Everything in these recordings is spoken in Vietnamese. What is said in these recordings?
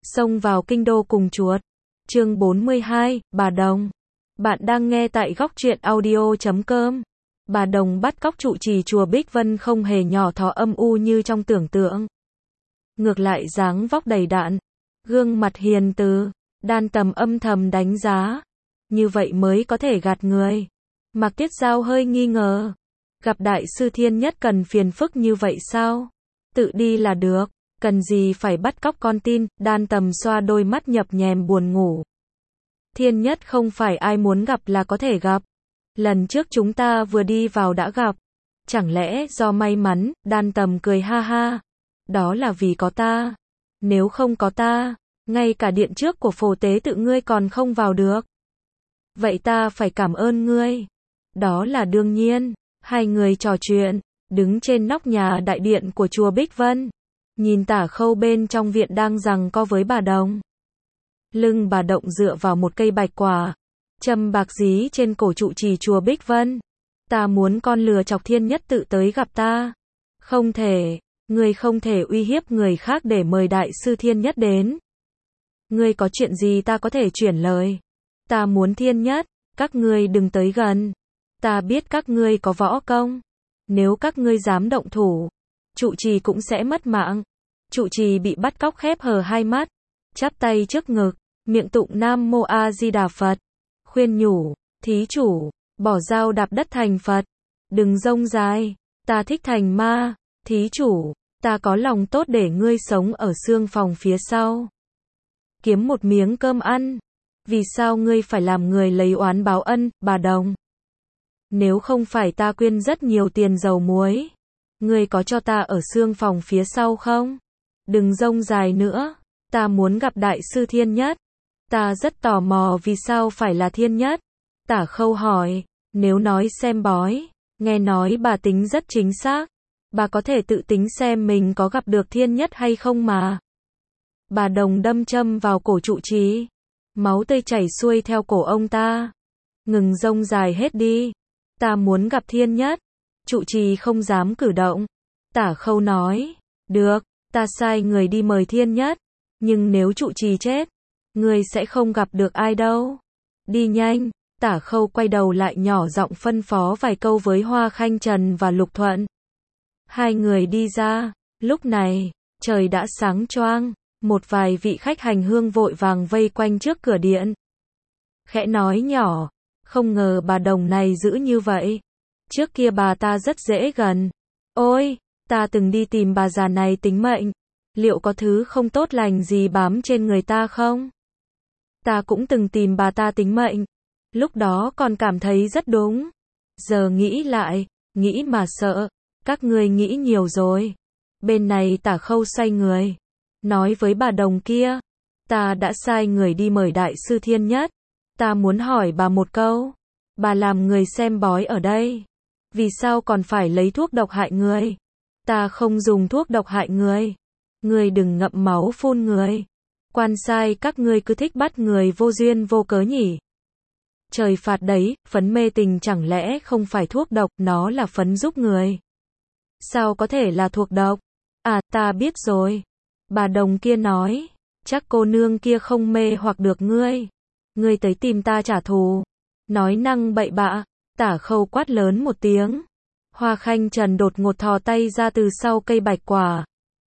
Xông vào kinh đô cùng chuột. Chương 42, Bà Đồng. Bạn đang nghe tại góc truyện audio.com. Bà Đồng bắt cóc trụ trì chùa Bích Vân không hề nhỏ thó âm u như trong tưởng tượng. Ngược lại dáng vóc đầy đặn, gương mặt hiền từ, Đan Tầm âm thầm đánh giá. Như vậy mới có thể gạt người. Mạc Tiết Giao hơi nghi ngờ. Gặp đại sư Thiên Nhất cần phiền phức như vậy sao? Tự đi là được. Cần gì phải bắt cóc con tin? Đan Tầm xoa đôi mắt nhập nhèm buồn ngủ. Thiên Nhất không phải ai muốn gặp là có thể gặp. Lần trước chúng ta vừa đi vào đã gặp. Chẳng lẽ do may mắn? Đan Tầm cười ha ha. Đó là vì có ta. Nếu không có ta, ngay cả điện trước của Phổ Tế Tự ngươi còn không vào được. Vậy ta phải cảm ơn ngươi. Đó là đương nhiên. Hai người trò chuyện, đứng trên nóc nhà đại điện của chùa Bích Vân. Nhìn Tả Khâu bên trong viện đang giằng co với bà Đồng. Lưng bà Động dựa vào một cây bạch quả, châm bạc dí trên cổ trụ trì chùa Bích Vân. Ta muốn con lừa chọc Thiên Nhất tự tới gặp ta. Không thể, ngươi không thể uy hiếp người khác để mời đại sư Thiên Nhất đến. Ngươi có chuyện gì ta có thể chuyển lời. Ta muốn Thiên Nhất, các ngươi đừng tới gần. Ta biết các ngươi có võ công. Nếu các ngươi dám động thủ, trụ trì cũng sẽ mất mạng. Trụ trì bị bắt cóc khép hờ hai mắt, chắp tay trước ngực, miệng tụng Nam Mô A Di Đà Phật, khuyên nhủ, thí chủ, bỏ dao đạp đất thành Phật, đừng rông dài, ta thích thành ma, thí chủ, ta có lòng tốt để ngươi sống ở xương phòng phía sau, kiếm một miếng cơm ăn. Vì sao ngươi phải làm người lấy oán báo ân, bà Đồng? Nếu không phải ta quyên rất nhiều tiền dầu muối, ngươi có cho ta ở xương phòng phía sau không? Đừng rông dài nữa, ta muốn gặp đại sư Thiên Nhất. Ta rất tò mò vì sao phải là Thiên Nhất. Tả Khâu hỏi, nếu nói xem bói, nghe nói bà tính rất chính xác. Bà có thể tự tính xem mình có gặp được Thiên Nhất hay không mà. Bà Đồng đâm châm vào cổ trụ trì. Máu tươi chảy xuôi theo cổ ông ta. Ngừng rông dài hết đi. Ta muốn gặp Thiên Nhất. Trụ trì không dám cử động. Tả Khâu nói, được, ta sai người đi mời Thiên Nhất. Nhưng nếu trụ trì chết, ngươi sẽ không gặp được ai đâu. Đi nhanh. Tả Khâu quay đầu lại nhỏ giọng phân phó vài câu với Hoa Khanh Trần và Lục Thuận. Hai người đi ra. Lúc này, trời đã sáng choang. Một vài vị khách hành hương vội vàng vây quanh trước cửa điện. Khẽ nói nhỏ, không ngờ bà Đồng này dữ như vậy. Trước kia bà ta rất dễ gần. Ôi, ta từng đi tìm bà già này tính mệnh. Liệu có thứ không tốt lành gì bám trên người ta không? Ta cũng từng tìm bà ta tính mệnh. Lúc đó còn cảm thấy rất đúng. Giờ nghĩ lại, nghĩ mà sợ. Các ngươi nghĩ nhiều rồi. Bên này Tả Khâu xoay người. Nói với bà Đồng kia. Ta đã sai người đi mời đại sư Thiên Nhất. Ta muốn hỏi bà một câu. Bà làm người xem bói ở đây. Vì sao còn phải lấy thuốc độc hại người? Ta không dùng thuốc độc hại người. Ngươi đừng ngậm máu phun người. Quan sai các ngươi cứ thích bắt người vô duyên vô cớ nhỉ. Trời phạt đấy, phấn mê tình chẳng lẽ không phải thuốc độc, nó là phấn giúp người. Sao có thể là thuộc độc? À, ta biết rồi. Bà Đồng kia nói, chắc cô nương kia không mê hoặc được ngươi. Ngươi tới tìm ta trả thù. Nói năng bậy bạ. Tả Khâu quát lớn một tiếng. Hoa Khanh Trần đột ngột thò tay ra từ sau cây bạch quả.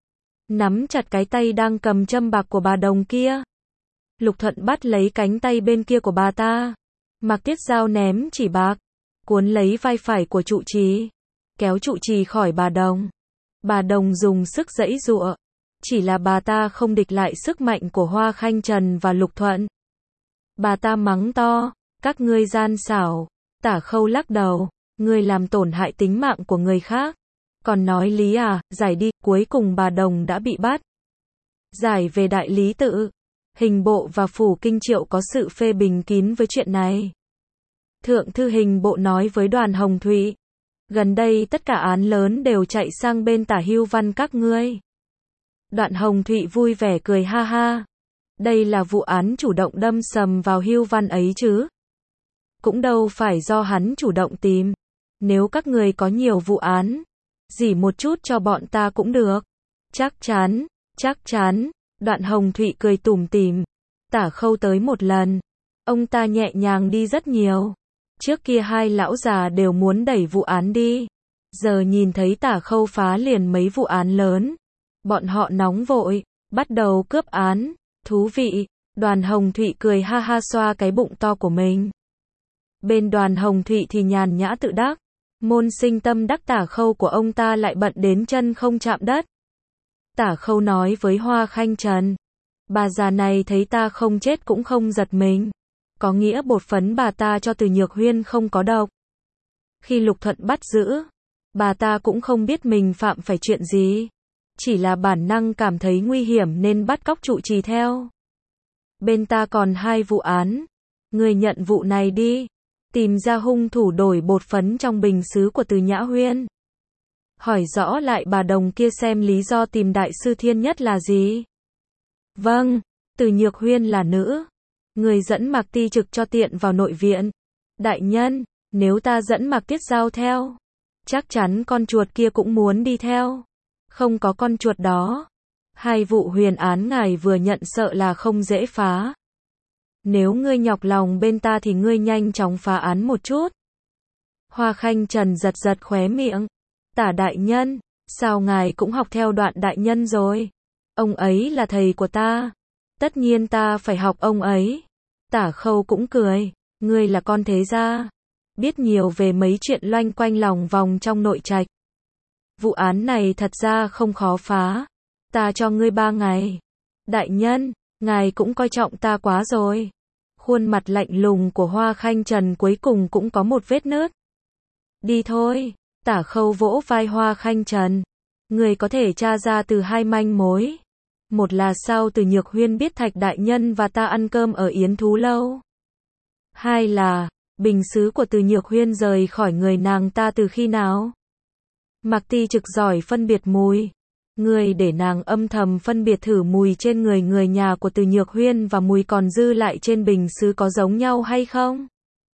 Nắm chặt cái tay đang cầm châm bạc của bà Đồng kia. Lục Thuận bắt lấy cánh tay bên kia của bà ta. Mạc Tiết Giao ném chỉ bạc. Cuốn lấy vai phải của trụ trì. Kéo trụ trì khỏi bà Đồng. Bà Đồng dùng sức giãy giụa. Chỉ là bà ta không địch lại sức mạnh của Hoa Khanh Trần và Lục Thuận. Bà ta mắng to, các ngươi gian xảo. Tả Khâu lắc đầu, ngươi làm tổn hại tính mạng của người khác. Còn nói lý à, giải đi. Cuối cùng bà Đồng đã bị bắt. Giải về đại lý tự. Hình bộ và phủ Kinh Triệu có sự phê bình kín với chuyện này. Thượng thư hình bộ nói với Đoàn Hồng Thụy. Gần đây tất cả án lớn đều chạy sang bên Tả Hưu Văn các ngươi. Đoạn Hồng Thụy vui vẻ cười ha ha. Đây là vụ án chủ động đâm sầm vào Hưu Văn ấy chứ. Cũng đâu phải do hắn chủ động tìm. Nếu các người có nhiều vụ án, dỉ một chút cho bọn ta cũng được. Chắc chắn, Đoạn Hồng Thụy cười tủm tỉm. Tả Khâu tới một lần. Ông ta nhẹ nhàng đi rất nhiều. Trước kia hai lão già đều muốn đẩy vụ án đi. Giờ nhìn thấy Tả Khâu phá liền mấy vụ án lớn. Bọn họ nóng vội, bắt đầu cướp án. Thú vị. Đoàn Hồng Thụy cười ha ha xoa cái bụng to của mình. Bên Đoàn Hồng Thụy thì nhàn nhã tự đắc. Môn sinh tâm đắc Tả Khâu của ông ta lại bận đến chân không chạm đất. Tả Khâu nói với Hoa Khanh Trần. Bà già này thấy ta không chết cũng không giật mình. Có nghĩa bột phấn bà ta cho Từ Nhược Huyên không có độc. Khi Lục Thuận bắt giữ, bà ta cũng không biết mình phạm phải chuyện gì. Chỉ là bản năng cảm thấy nguy hiểm nên bắt cóc trụ trì theo. Bên ta còn 2 vụ án. Người nhận vụ này đi. Tìm ra hung thủ đổi bột phấn trong bình sứ của Từ Nhã Huyên. Hỏi rõ lại bà đồng kia xem lý do tìm Đại sư Thiên Nhất là gì. Vâng, Từ Nhược Huyên là nữ. Người dẫn Mạc Ti Trực cho tiện vào nội viện. Đại nhân, nếu ta dẫn Mạc Tiết Giao theo, chắc chắn con chuột kia cũng muốn đi theo. Không có con chuột đó. 2 vụ huyền án ngài vừa nhận sợ là không dễ phá. Nếu ngươi nhọc lòng bên ta thì ngươi nhanh chóng phá án một chút. Hoa Khanh Trần giật giật khóe miệng. Tả đại nhân, sao ngài cũng học theo Đoạn đại nhân rồi? Ông ấy là thầy của ta. Tất nhiên ta phải học ông ấy. Tả Khâu cũng cười. Ngươi là con thế gia. Biết nhiều về mấy chuyện loanh quanh lòng vòng trong nội trạch. Vụ án này thật ra không khó phá. Ta cho ngươi 3 ngày. Đại nhân, ngài cũng coi trọng ta quá rồi. Khuôn mặt lạnh lùng của Hoa Khanh Trần cuối cùng cũng có một vết nứt. Đi thôi. Tả Khâu vỗ vai Hoa Khanh Trần. Người có thể tra ra từ 2 manh mối. Một là sao Từ Nhược Huyên biết Thạch đại nhân và ta ăn cơm ở Yến Thú Lâu. 2 là, bình sứ của Từ Nhược Huyên rời khỏi người nàng ta từ khi nào? Mạc Ti Trực giỏi phân biệt mùi. Người để nàng âm thầm phân biệt thử mùi trên người nhà của Từ Nhược Huyên và mùi còn dư lại trên bình sứ có giống nhau hay không?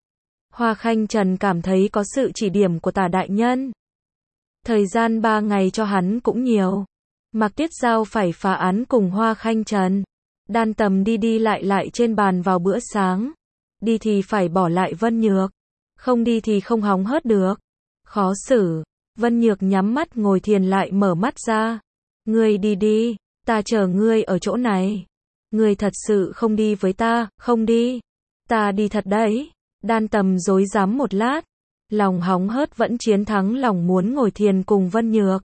Hoa Khanh Trần cảm thấy có sự chỉ điểm của Tả đại nhân. Thời gian 3 ngày cho hắn cũng nhiều. Mạc Tiết Giao phải phá án cùng Hoa Khanh Trần. Đan Tầm đi đi lại trên bàn vào bữa sáng. Đi thì phải bỏ lại Vân Nhược. Không đi thì không hóng hớt được. Khó xử. Vân Nhược nhắm mắt ngồi thiền lại mở mắt ra. Ngươi đi đi, ta chờ ngươi ở chỗ này. Ngươi thật sự không đi với ta, không đi. Ta đi thật đấy. Đan Tầm rối rắm một lát. Lòng hóng hớt vẫn chiến thắng lòng muốn ngồi thiền cùng Vân Nhược.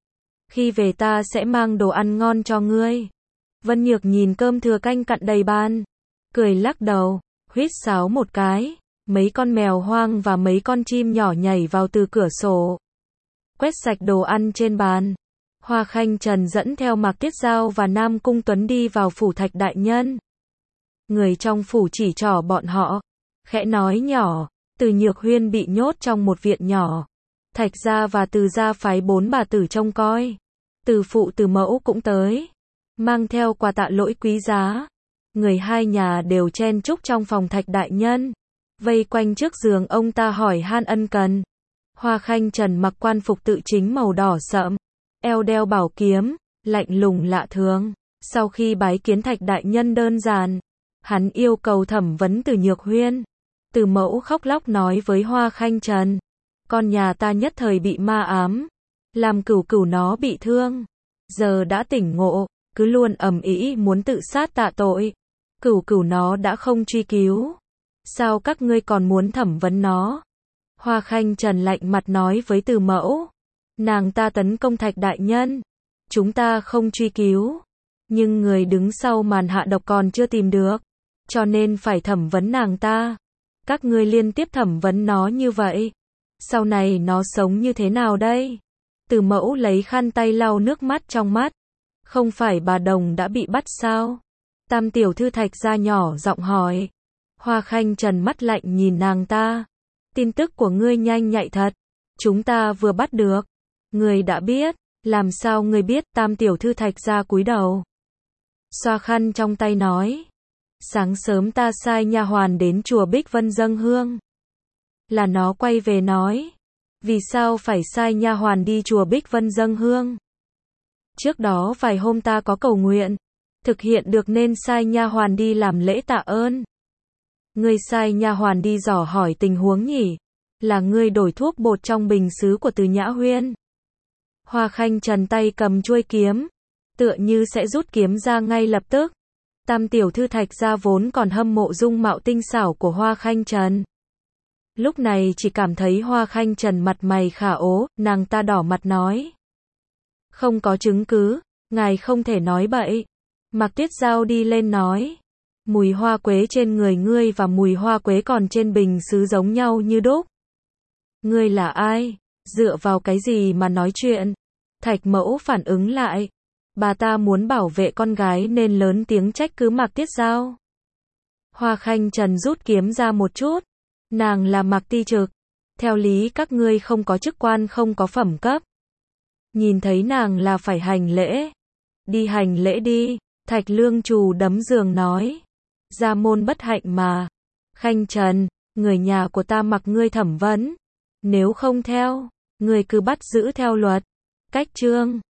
Khi về ta sẽ mang đồ ăn ngon cho ngươi. Vân Nhược nhìn cơm thừa canh cặn đầy bàn. Cười lắc đầu, huýt sáo một cái. Mấy con mèo hoang và mấy con chim nhỏ nhảy vào từ cửa sổ. Quét sạch đồ ăn trên bàn. Hoa Khanh Trần dẫn theo Mạc Tiết Giao và Nam Cung Tuấn đi vào phủ Thạch đại nhân. Người trong phủ chỉ trỏ bọn họ. Khẽ nói nhỏ, Từ Nhược Huyên bị nhốt trong một viện nhỏ. Thạch gia và Từ gia phái 4 bà tử trông coi. Từ phụ Từ mẫu cũng tới. Mang theo quà tạ lỗi quý giá. Người hai nhà đều chen chúc trong phòng Thạch đại nhân. Vây quanh trước giường ông ta hỏi han ân cần. Hoa Khanh Trần mặc quan phục tự chính màu đỏ sậm. Eo đeo bảo kiếm, lạnh lùng lạ thường. Sau khi bái kiến Thạch đại nhân đơn giản, hắn yêu cầu thẩm vấn Từ Nhược Huyên. Từ mẫu khóc lóc nói với Hoa Khanh Trần. Con nhà ta nhất thời bị ma ám. Làm cửu cửu nó bị thương. Giờ đã tỉnh ngộ, cứ luôn ầm ĩ muốn tự sát tạ tội. Cửu cửu nó đã không truy cứu. Sao các ngươi còn muốn thẩm vấn nó? Hoa Khanh Trần lạnh mặt nói với Từ mẫu. Nàng ta tấn công Thạch đại nhân. Chúng ta không truy cứu. Nhưng người đứng sau màn hạ độc còn chưa tìm được. Cho nên phải thẩm vấn nàng ta. Các ngươi liên tiếp thẩm vấn nó như vậy. Sau này nó sống như thế nào đây? Từ mẫu lấy khăn tay lau nước mắt trong mắt. Không phải bà Đồng đã bị bắt sao? Tam tiểu thư Thạch gia nhỏ giọng hỏi. Hoa Khanh Trần mắt lạnh nhìn nàng ta. Tin tức của ngươi nhanh nhạy thật. Chúng ta vừa bắt được. Ngươi đã biết. Làm sao ngươi biết? Tam tiểu thư Thạch gia cúi đầu. Xoa khăn trong tay nói. Sáng sớm ta sai nha hoàn đến chùa Bích Vân dâng hương. Là nó quay về nói. Vì sao phải sai nha hoàn đi chùa Bích Vân dâng hương? Trước đó vài hôm ta có cầu nguyện. thực hiện được nên sai nha hoàn đi làm lễ tạ ơn. Ngươi sai nha hoàn đi dò hỏi tình huống nhỉ? Là ngươi đổi thuốc bột trong bình sứ của Từ Nhã Huyên. Hoa Khanh Trần tay cầm chuôi kiếm, tựa như sẽ rút kiếm ra ngay lập tức. Tam tiểu thư Thạch gia vốn còn hâm mộ dung mạo tinh xảo của Hoa Khanh Trần. Lúc này chỉ cảm thấy Hoa Khanh Trần mặt mày khả ố, nàng ta đỏ mặt nói. Không có chứng cứ, ngài không thể nói bậy. Mạc Tuyết Giao đi lên nói. Mùi hoa quế trên người ngươi và mùi hoa quế còn trên bình sứ giống nhau như đúc. Ngươi là ai? Dựa vào cái gì mà nói chuyện? Thạch mẫu phản ứng lại. Bà ta muốn bảo vệ con gái nên lớn tiếng trách cứ Mạc Tuyết Giao. Hoa Khanh Trần rút kiếm ra một chút. Nàng là Mạc Ti Trực. Theo lý các ngươi không có chức quan không có phẩm cấp. Nhìn thấy nàng là phải hành lễ. Đi hành lễ đi. Thạch Lương Trù đấm giường nói. Gia môn bất hạnh mà. Khanh Trần, người nhà của ta mặc ngươi thẩm vấn. Nếu không theo, ngươi cứ bắt giữ theo luật. Cách chương